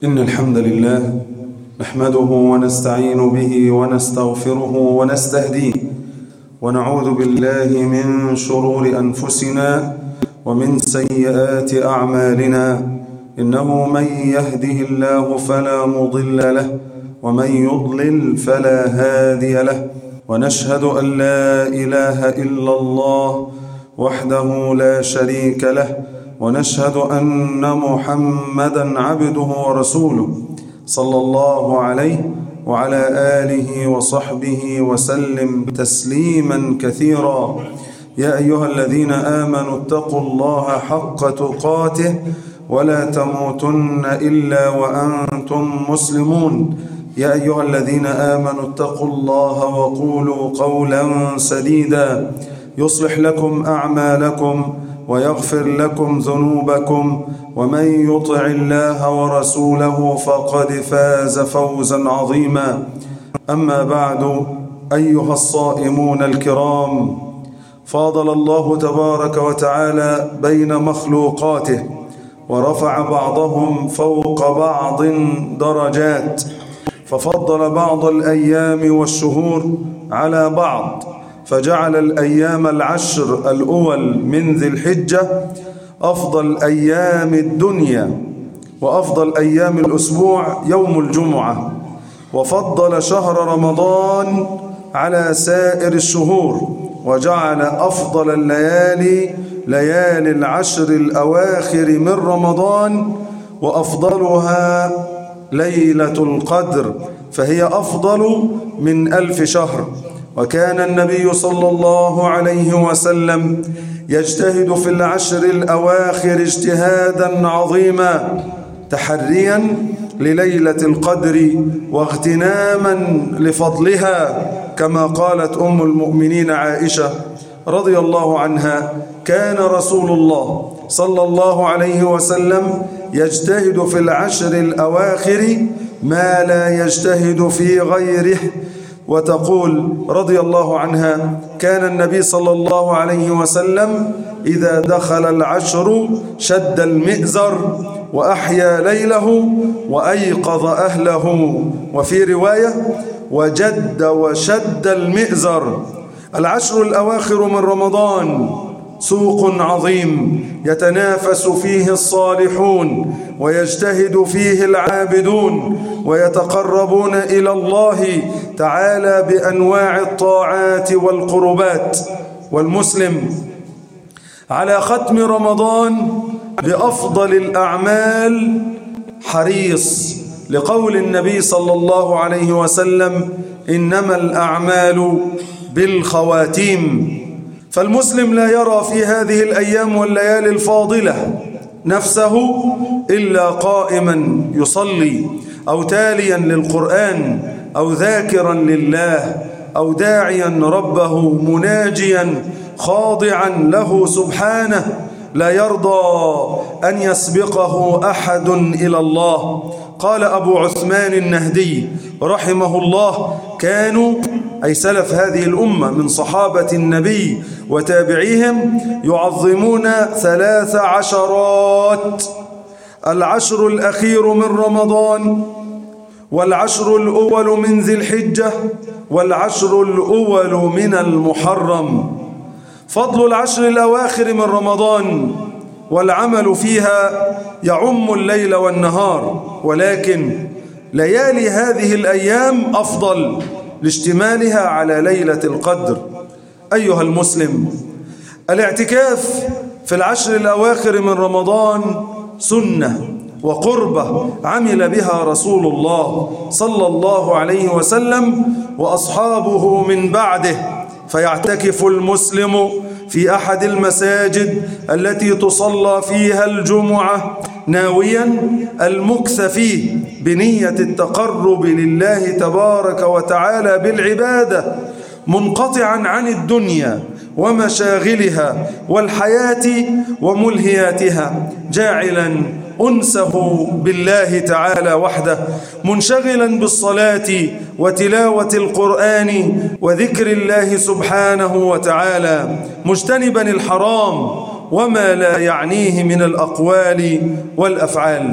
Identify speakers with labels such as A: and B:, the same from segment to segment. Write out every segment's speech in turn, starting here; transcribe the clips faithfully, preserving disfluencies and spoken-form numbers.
A: إن الحمد لله نحمده ونستعين به ونستغفره ونستهديه ونعوذ بالله من شرور أنفسنا ومن سيئات أعمالنا. إنه من يهده الله فلا مضل له ومن يضلل فلا هادي له، ونشهد أن لا إله إلا الله وحده لا شريك له، ونشهد أن محمدًا عبده ورسوله صلى الله عليه وعلى آله وصحبه وسلم تسليمًا كثيرا. يا أيها الذين آمنوا اتقوا الله حق تقاته ولا تموتن إلا وأنتم مسلمون. يا أيها الذين آمنوا اتقوا الله وقولوا قولا سديدا يصلح لكم أعمالكم ويغفر لكم ذنوبكم، ومن يطع الله ورسوله فقد فاز فوزا عظيما. أما بعد، أيها الصائمون الكرام، فاضل الله تبارك وتعالى بين مخلوقاته ورفع بعضهم فوق بعض درجات، ففضل بعض الأيام والشهور على بعض، فجعل الأيام العشر الأول من ذي الحجة أفضل أيام الدنيا، وأفضل أيام الأسبوع يوم الجمعة، وفضل شهر رمضان على سائر الشهور، وجعل أفضل الليالي ليالي العشر الأواخر من رمضان، وأفضلها ليلة القدر، فهي أفضل من ألف شهر. وكان النبي صلى الله عليه وسلم يجتهد في العشر الأواخر اجتهادا عظيما، تحريا لليلة القدر واغتناما لفضلها، كما قالت أم المؤمنين عائشة رضي الله عنها: كان رسول الله صلى الله عليه وسلم يجتهد في العشر الأواخر ما لا يجتهد في غيره. وتقول رضي الله عنها: كان النبي صلى الله عليه وسلم إذا دخل العشر شد المئزر وأحيا ليله وأيقظ أهله، وفي رواية: وجد وشد المئزر. العشر الأواخر من رمضان سوق عظيم يتنافس فيه الصالحون ويجتهد فيه العابدون ويتقربون إلى الله تعالى بأنواع الطاعات والقربات. والمسلم على ختم رمضان بأفضل الأعمال حريص، لقول النبي صلى الله عليه وسلم: إنما الأعمال بالخواتيم. فالمسلم لا يرى في هذه الأيام والليالي الفاضلة نفسه إلا قائما يصلي، أو تاليا للقرآن، أو ذاكرا لله، أو داعيا ربه مناجيا خاضعا له سبحانه، لا يرضى أن يسبقه أحد إلى الله. قال أبو عثمان النهدي رحمه الله: كانوا، أي سلف هذه الأمة من صحابة النبي وتابعيهم، يعظمون ثلاث عشرات: العشر الأخير من رمضان، والعشر الأول من ذي الحجة، والعشر الأول من المحرم. فضل العشر الأواخر من رمضان والعمل فيها يعم الليل والنهار، ولكن ليالي هذه الأيام أفضل لاشتمالها على ليلة القدر. أيها المسلم، الاعتكاف في العشر الأواخر من رمضان سنة وقربة عمل بها رسول الله صلى الله عليه وسلم وأصحابه من بعده، فيعتكف المسلم في أحد المساجد التي تصلى فيها الجمعة ناويا المكث فيه بنية التقرب لله تبارك وتعالى بالعبادة، منقطعا عن الدنيا ومشاغلها والحياة وملهياتها، جاعلا أنسه بالله تعالى وحده، منشغلا بالصلاة وتلاوة القرآن وذكر الله سبحانه وتعالى، مجتنبا الحرام وما لا يعنيه من الأقوال والأفعال.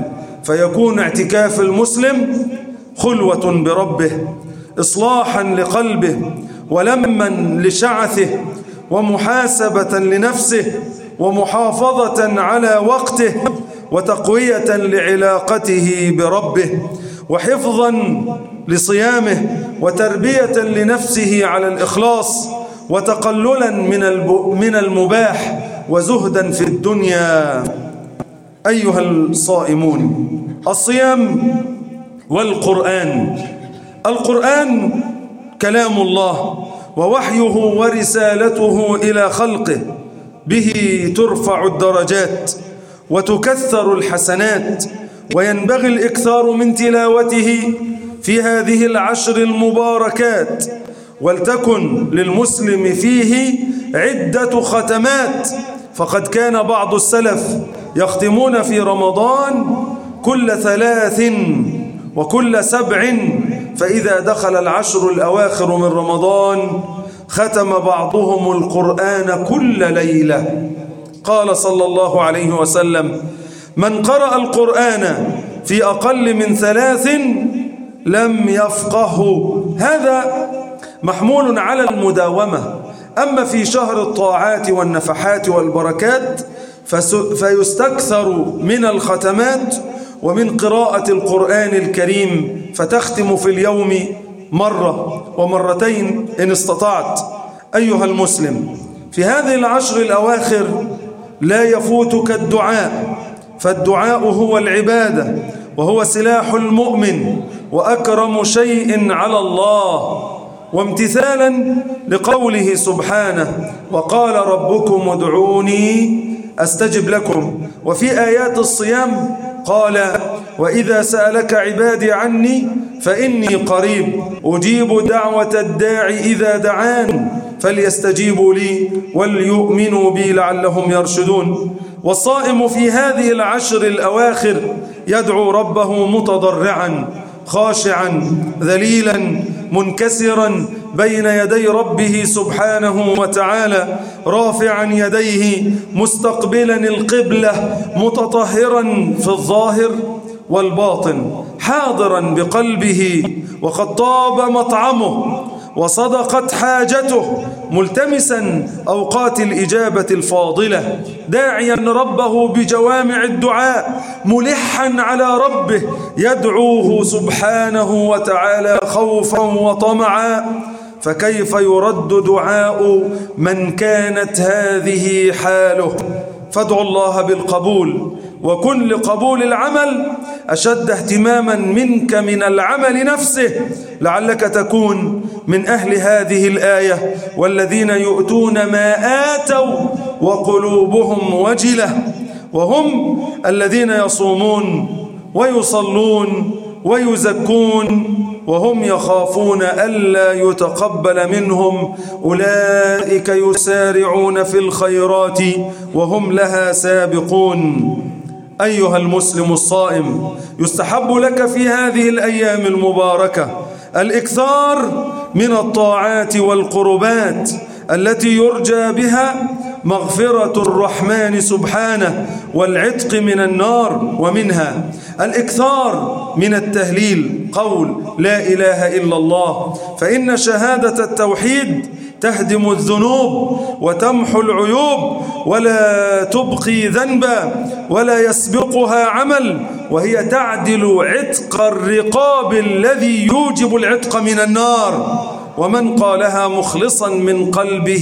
A: فيكون اعتكاف المسلم خلوة بربه، إصلاحا لقلبه، ولما لشعثه، ومحاسبة لنفسه، ومحافظة على وقته، وتقوية لعلاقته بربه، وحفظا لصيامه، وتربية لنفسه على الإخلاص، وتقللا من المباح، وزهدا في الدنيا. أيها الصائمون، الصيام والقرآن. القرآن كلام الله ووحيه ورسالته إلى خلقه، به ترفع الدرجات وتكثر الحسنات، وينبغي الإكثار من تلاوته في هذه العشر المباركات، ولتكن للمسلم فيه عدة ختمات، فقد كان بعض السلف يختمون في رمضان كل ثلاث وكل سبع، فإذا دخل العشر الأواخر من رمضان ختم بعضهم القرآن كل ليلة. قال صلى الله عليه وسلم: من قرأ القرآن في أقل من ثلاث لم يفقهه. هذا محمول على المداومة. أما في شهر الطاعات والنفحات والبركات فيستكثر من الختمات ومن قراءة القرآن الكريم، فتختم في اليوم مرة ومرتين إن استطعت. أيها المسلم، في هذه العشر الأواخر لا يفوتك الدعاء، فالدعاء هو العبادة، وهو سلاح المؤمن وأكرم شيء على الله، وامتثالا لقوله سبحانه: وقال ربكم ادعوني أستجب لكم. وفي آيات الصيام قال: وإذا سألك عبادي عني فإني قريب أجيب دعوة الداعي إذا دعان فليستجيبوا لي وليؤمنوا بي لعلهم يرشدون. والصائم في هذه العشر الأواخر يدعو ربه متضرعا خاشعا ذليلا منكسرا بين يدي ربه سبحانه وتعالى، رافعا يديه مستقبلا القبلة، متطهرا في الظاهر والباطن، حاضرا بقلبه، وقد طاب مطعمه وصدقت حاجته، ملتمسا أوقات الإجابة الفاضلة، داعيا ربه بجوامع الدعاء، ملحا على ربه، يدعوه سبحانه وتعالى خوفا وطمعا. فكيف يرد دعاء من كانت هذه حاله؟ فادعوا الله بالقبول، وكن لقبول العمل أشد اهتماما منك من العمل نفسه، لعلك تكون من أهل هذه الآية: والذين يؤتون ما آتوا وقلوبهم وجلة، وهم الذين يصومون ويصلون ويزكون وهم يخافون ألا يتقبل منهم، أولئك يسارعون في الخيرات وهم لها سابقون. أيها المسلم الصائم، يستحب لك في هذه الأيام المباركة الإكثار من الطاعات والقربات التي يرجى بها مغفرة الرحمن سبحانه والعتق من النار. ومنها الإكثار من التهليل، قول لا إله إلا الله، فإن شهادة التوحيد تهدم الذنوب وتمحو العيوب ولا تبقي ذنبا ولا يسبقها عمل، وهي تعدل عتق الرقاب الذي يوجب العتق من النار. ومن قالها مخلصا من قلبه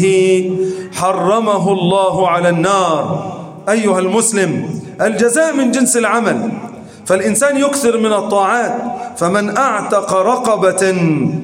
A: حرمه الله على النار. أيها المسلم، الجزاء من جنس العمل، فالإنسان يكثر من الطاعات. فمن أعتق رقبة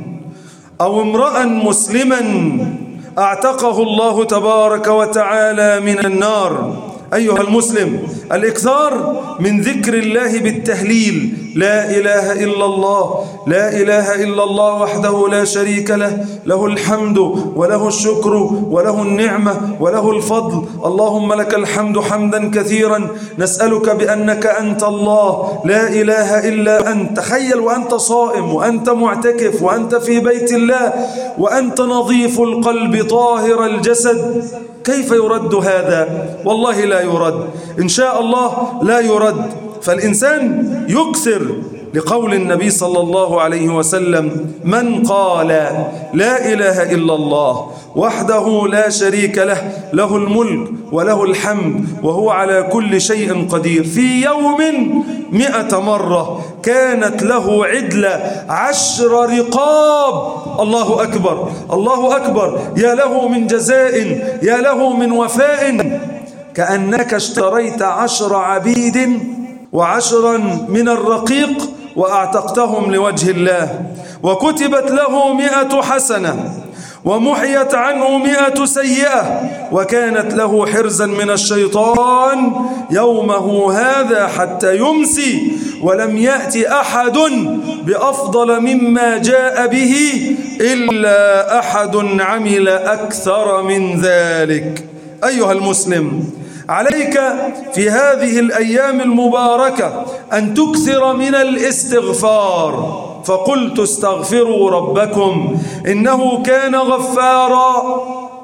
A: أو امرأ مسلما أعتقه الله تبارك وتعالى من النار. أيها المسلم، الإكثار من ذكر الله بالتهليل: لا إله إلا الله، لا إله إلا الله وحده لا شريك له، له الحمد وله الشكر وله النعمة وله الفضل، اللهم لك الحمد حمدا كثيرا، نسألك بأنك أنت الله لا إله إلا أنت. تخيل وأنت صائم وأنت معتكف وأنت في بيت الله وأنت نظيف القلب طاهر الجسد، كيف يرد هذا؟ والله لا يرد، إن شاء الله لا يرد. فالإنسان يكثر لقول النبي صلى الله عليه وسلم: من قال لا إله إلا الله وحده لا شريك له، له الملك وله الحمد وهو على كل شيء قدير، في يوم مئة مرة كانت له عدل عشر رقاب. الله أكبر، الله أكبر، يا له من جزاء، يا له من وفاء. كأنك اشتريت عشر عبيد وعشرا من الرقيق وأعتقتهم لوجه الله، وكتبت له مئة حسنة ومحيت عنه مئة سيئة، وكانت له حرزا من الشيطان يومه هذا حتى يمسي، ولم يأتي أحد بأفضل مما جاء به إلا أحد عمل أكثر من ذلك. أيها المسلم، عليك في هذه الأيام المباركة أن تكثر من الاستغفار، فقلت استغفروا ربكم إنه كان غفارا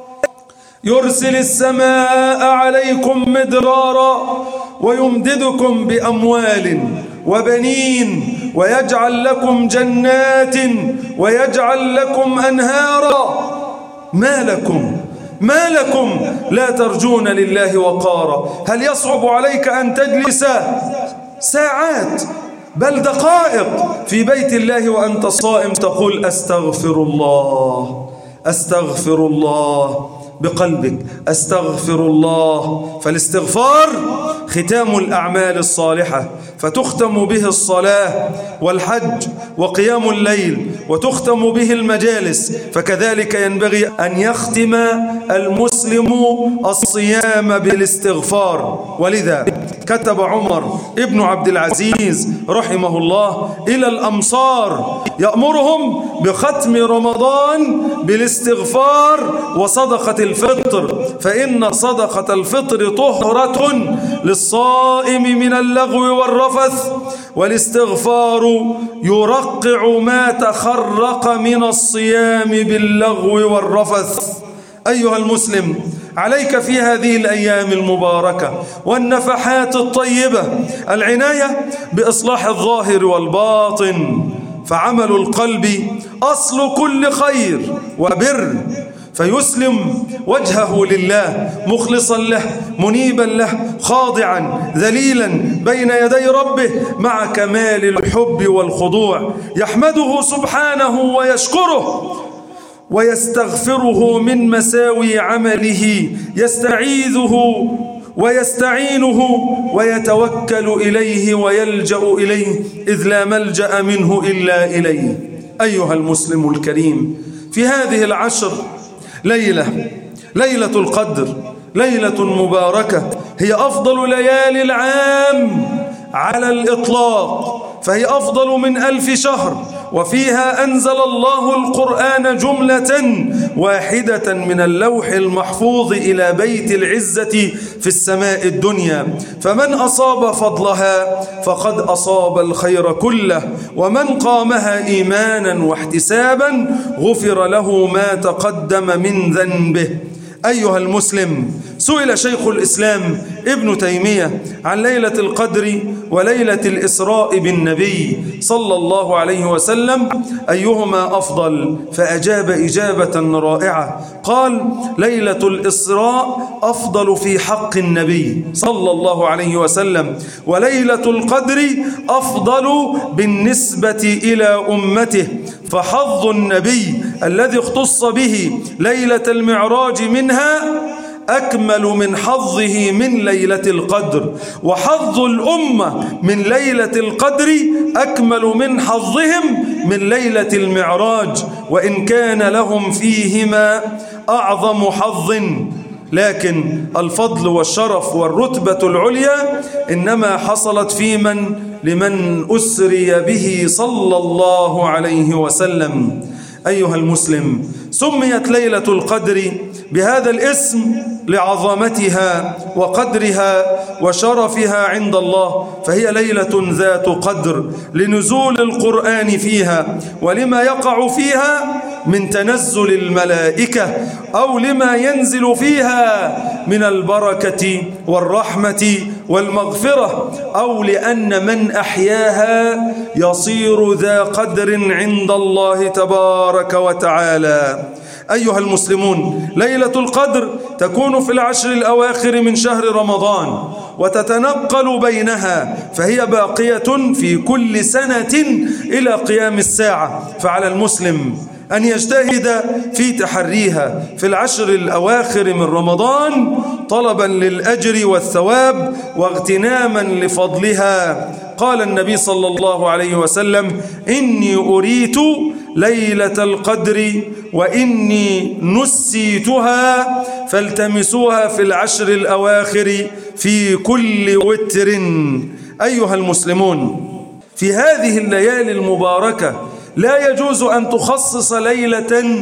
A: يرسل السماء عليكم مدرارا ويمددكم بأموال وبنين ويجعل لكم جنات ويجعل لكم أنهارا. ما لكم ما لكم لا ترجون لله وقارا؟ هل يصعب عليك أن تجلس ساعات بل دقائق في بيت الله وأنت صائم تقول أستغفر الله أستغفر الله بقلبك، أستغفر الله؟ فالاستغفار ختام الأعمال الصالحة، فتختم به الصلاة والحج وقيام الليل، وتختم به المجالس. فكذلك ينبغي أن يختم المسلم الصيام بالاستغفار. ولذا كتب عمر ابن عبد العزيز رحمه الله إلى الأمصار يأمرهم بختم رمضان بالاستغفار وصدقة الفطر، فإن صدقة الفطر طهرة للصائم من اللغو والرفث، والاستغفار يرقع ما تخرق من الصيام باللغو والرفث. أيها المسلم، عليك في هذه الأيام المباركة والنفحات الطيبة العناية بإصلاح الظاهر والباطن، فعمل القلب أصل كل خير وبر، فيسلم وجهه لله مخلصا له منيبا له خاضعا ذليلا بين يدي ربه مع كمال الحب والخضوع، يحمده سبحانه ويشكره ويستغفره من مساوي عمله، يستعيذه ويستعينه ويتوكل إليه ويلجأ إليه، إذ لا ملجأ منه إلا إليه. أيها المسلم الكريم، في هذه العشر ليلة ليلة القدر، ليلة مباركة، هي أفضل ليالي العام على الإطلاق، فهي أفضل من ألف شهر، وفيها أنزل الله القرآن جملة واحدة من اللوح المحفوظ إلى بيت العزة في السماء الدنيا، فمن أصاب فضلها فقد أصاب الخير كله، ومن قامها إيمانا واحتسابا غفر له ما تقدم من ذنبه. أيها المسلم، سئل شيخ الإسلام ابن تيمية عن ليلة القدر وليلة الإسراء بالنبي صلى الله عليه وسلم أيهما أفضل؟ فأجاب إجابة رائعة، قال: ليلة الإسراء أفضل في حق النبي صلى الله عليه وسلم، وليلة القدر أفضل بالنسبة إلى أمته، فحظ النبي الذي اختص به ليلة المعراج منها أكمل من حظه من ليلة القدر، وحظ الأمة من ليلة القدر أكمل من حظهم من ليلة المعراج، وإن كان لهم فيهما أعظم حظ، لكن الفضل والشرف والرتبة العليا إنما حصلت في من لمن أسري به صلى الله عليه وسلم. أيها المسلم، سميت ليلة القدر بهذا الاسم لعظمتها وقدرها وشرفها عند الله، فهي ليلة ذات قدر لنزول القرآن فيها ولما يقع فيها من تنزل الملائكة أو لما ينزل فيها من البركة والرحمة والمغفرة، أو لأن من أحياها يصير ذا قدر عند الله تبارك وتعالى. أيها المسلمون، ليلة القدر تكون في العشر الأواخر من شهر رمضان وتتنقل بينها، فهي باقية في كل سنة إلى قيام الساعة، فعلى المسلم أن يجتهد في تحريها في العشر الأواخر من رمضان طلبا للأجر والثواب واغتناما لفضلها. قال النبي صلى الله عليه وسلم: إني أريت ليلة القدر وإني نسيتها فالتمسوها في العشر الأواخر في كل وتر. أيها المسلمون، في هذه الليالي المباركة لا يجوز أن تخصص ليلة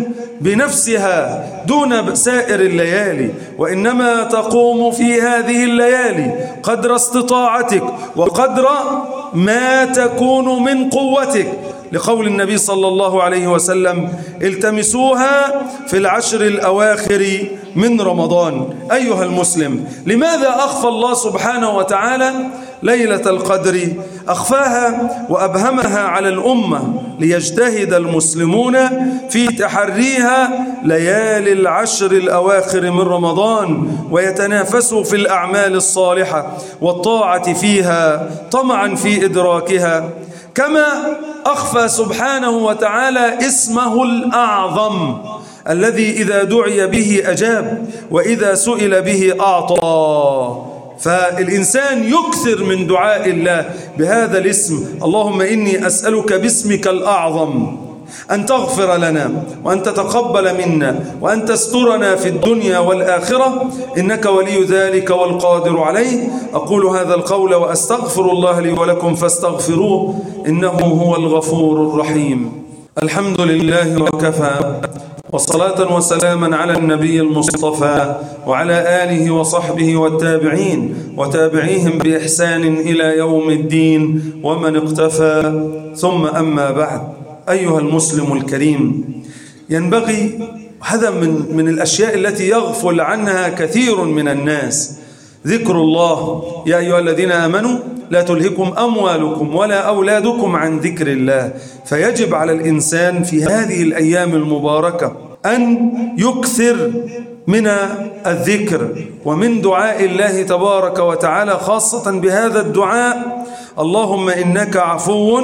A: بنفسها دون سائر الليالي، وإنما تقوم في هذه الليالي قدر استطاعتك وقدر ما تكون من قوتك، لقول النبي صلى الله عليه وسلم: التمسوها في العشر الأواخر من رمضان. أيها المسلم، لماذا أخفى الله سبحانه وتعالى ليلة القدر؟ أخفاها وأبهمها على الأمة ليجتهد المسلمون في تحريها ليالي العشر الأواخر من رمضان ويتنافسوا في الأعمال الصالحة والطاعة فيها طمعا في إدراكها. كما أخفى سبحانه وتعالى اسمه الأعظم الذي إذا دعي به أجاب وإذا سئل به أعطى، فالإنسان يكثر من دعاء الله بهذا الاسم: اللهم إني أسألك باسمك الأعظم أن تغفر لنا وأن تتقبل منا وأن تسترنا في الدنيا والآخرة، إنك ولي ذلك والقادر عليه. أقول هذا القول وأستغفر الله لي ولكم فاستغفروه إنه هو الغفور الرحيم. الحمد لله وكفى، وصلاة وسلاما على النبي المصطفى وعلى آله وصحبه والتابعين وتابعيهم بإحسان إلى يوم الدين ومن اقتفى، ثم أما بعد. أيها المسلم الكريم، ينبغي هذا من, من الأشياء التي يغفل عنها كثير من الناس، ذكر الله. يا أيها الذين آمنوا لا تلهكم أموالكم ولا أولادكم عن ذكر الله. فيجب على الإنسان في هذه الأيام المباركة أن يكثر من الذكر ومن دعاء الله تبارك وتعالى، خاصة بهذا الدعاء: اللهم إنك عفو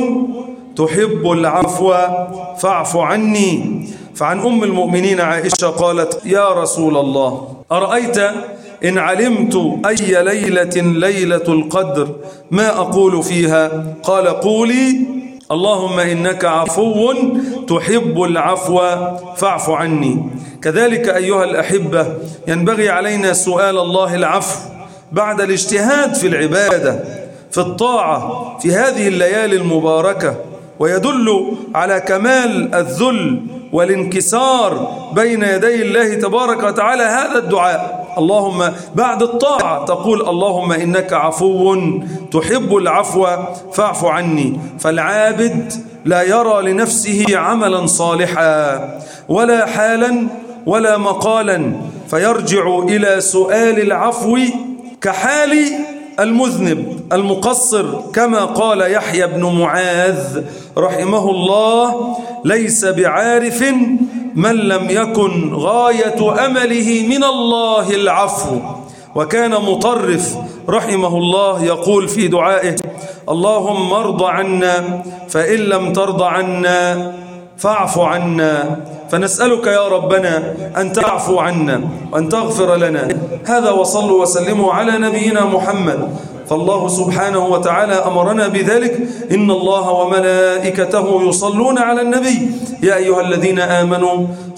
A: تحب العفو فاعف عني. فعن أم المؤمنين عائشة قالت: يا رسول الله، أرأيت إن علمت أي ليلة ليلة القدر ما أقول فيها؟ قال: قولي اللهم إنك عفو تحب العفو فاعف عني. كذلك أيها الأحبة، ينبغي علينا سؤال الله العفو بعد الاجتهاد في العبادة في الطاعة في هذه الليالي المباركة، ويدل على كمال الذل والانكسار بين يدي الله تبارك وتعالى هذا الدعاء. اللهم بعد الطاعة تقول: اللهم إنك عفو تحب العفو فاعف عني. فالعابد لا يرى لنفسه عملا صالحا ولا حالا ولا مقالا، فيرجع إلى سؤال العفو كحال المذنب المقصر، كما قال يحيى بن معاذ رحمه الله: ليس بعارف من لم يكن غاية أمله من الله العفو. وكان مطرف رحمه الله يقول في دعائه: اللهم ارض عنا، فإن لم ترض عنا فاعف عنا. فنسألك يا ربنا أن تعفو عنا وأن تغفر لنا. هذا، وصلوا وسلموا على نبينا محمد. فالله سبحانه وتعالى أمرنا بذلك: إن الله وملائكته يصلون على النبي يا أيها الذين آمنوا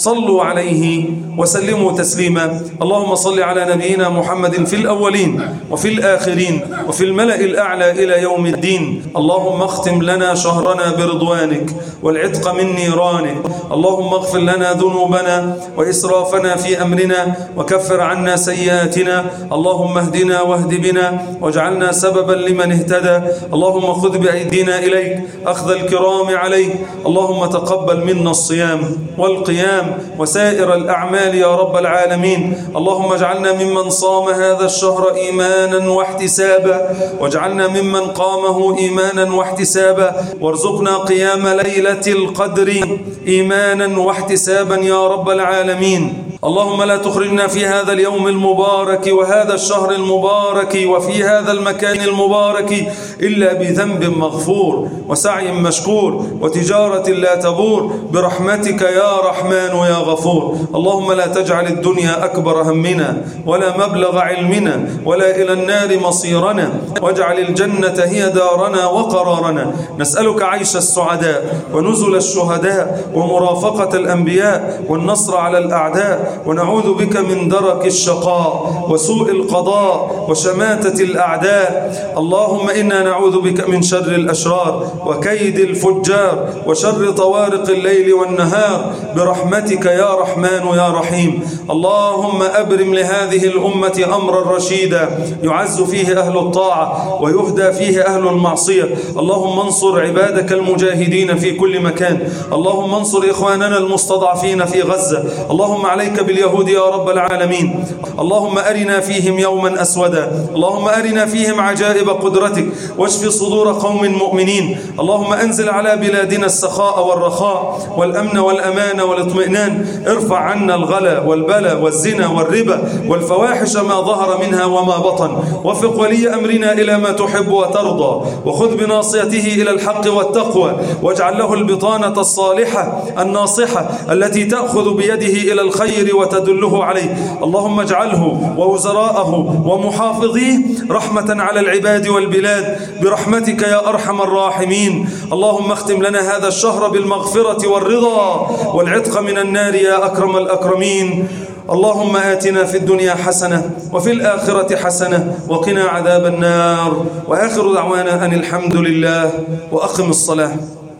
A: صلوا عليه وسلموا تسليما. اللهم صل على نبينا محمد في الأولين وفي الآخرين وفي الملأ الأعلى إلى يوم الدين. اللهم اختم لنا شهرنا برضوانك والعتق من نيرانك. اللهم اغفر لنا ذنوبنا وإسرافنا في أمرنا وكفر عنا سيئاتنا. اللهم اهدنا واهد بنا واجعلنا سببا لمن اهتدى. اللهم خذ بأيدينا إليك أخذ الكرام عليك. اللهم تقبل منا الصيام والقيام وسائر الأعمال يا رب العالمين. اللهم اجعلنا ممن صام هذا الشهر إيمانا واحتسابا، واجعلنا ممن قامه إيمانا واحتسابا، وارزقنا قيام ليلة القدر إيمانا واحتسابا يا رب العالمين. اللهم لا تخرجنا في هذا اليوم المبارك وهذا الشهر المبارك وفي هذا المكان المبارك إلا بذنب مغفور وسعي مشكور وتجارة لا تبور برحمتك يا رحمن ويا غفور. اللهم لا تجعل الدنيا أكبر همنا ولا مبلغ علمنا ولا إلى النار مصيرنا، واجعل الجنة هي دارنا وقرارنا. نسألك عيش السعداء ونزل الشهداء ومرافقة الأنبياء والنصر على الأعداء، ونعوذ بك من درك الشقاء وسوء القضاء وشماتة الأعداء. اللهم إنا نعوذ بك من شر الأشرار وكيد الفجار وشر طوارق الليل والنهار برحمتك يا رحمن يا رحيم. اللهم أبرم لهذه الأمة أمرا رشيدا يعز فيه أهل الطاعة ويهدى فيه أهل المعصية. اللهم انصر عبادك المجاهدين في كل مكان. اللهم انصر إخواننا المستضعفين في غزة. اللهم عليك باليهود يا رب العالمين. اللهم أرنا فيهم يوما أسودا. اللهم أرنا فيهم عجائب قدرتك واشف صدور قوم مؤمنين. اللهم أنزل على بلادنا السخاء والرخاء والأمن والأمان والاطمئنان. ارفع عنا الغلا والبلا والزنا والربا والفواحش ما ظهر منها وما بطن. وفق ولي أمرنا إلى ما تحب وترضى، وخذ بناصيته إلى الحق والتقوى، واجعل له البطانة الصالحة الناصحة التي تأخذ بيده إلى الخير وتدله عليه. اللهم اجعله ووزراءه ومحافظيه رحمة على العباد والبلاد برحمتك يا أرحم الراحمين. اللهم اختم لنا هذا الشهر بالمغفرة والرضا والعتق من النار يا أكرم الأكرمين. اللهم آتنا في الدنيا حسنة وفي الآخرة حسنة وقنا عذاب النار. وآخر دعوانا أن الحمد لله، وأقم الصلاة.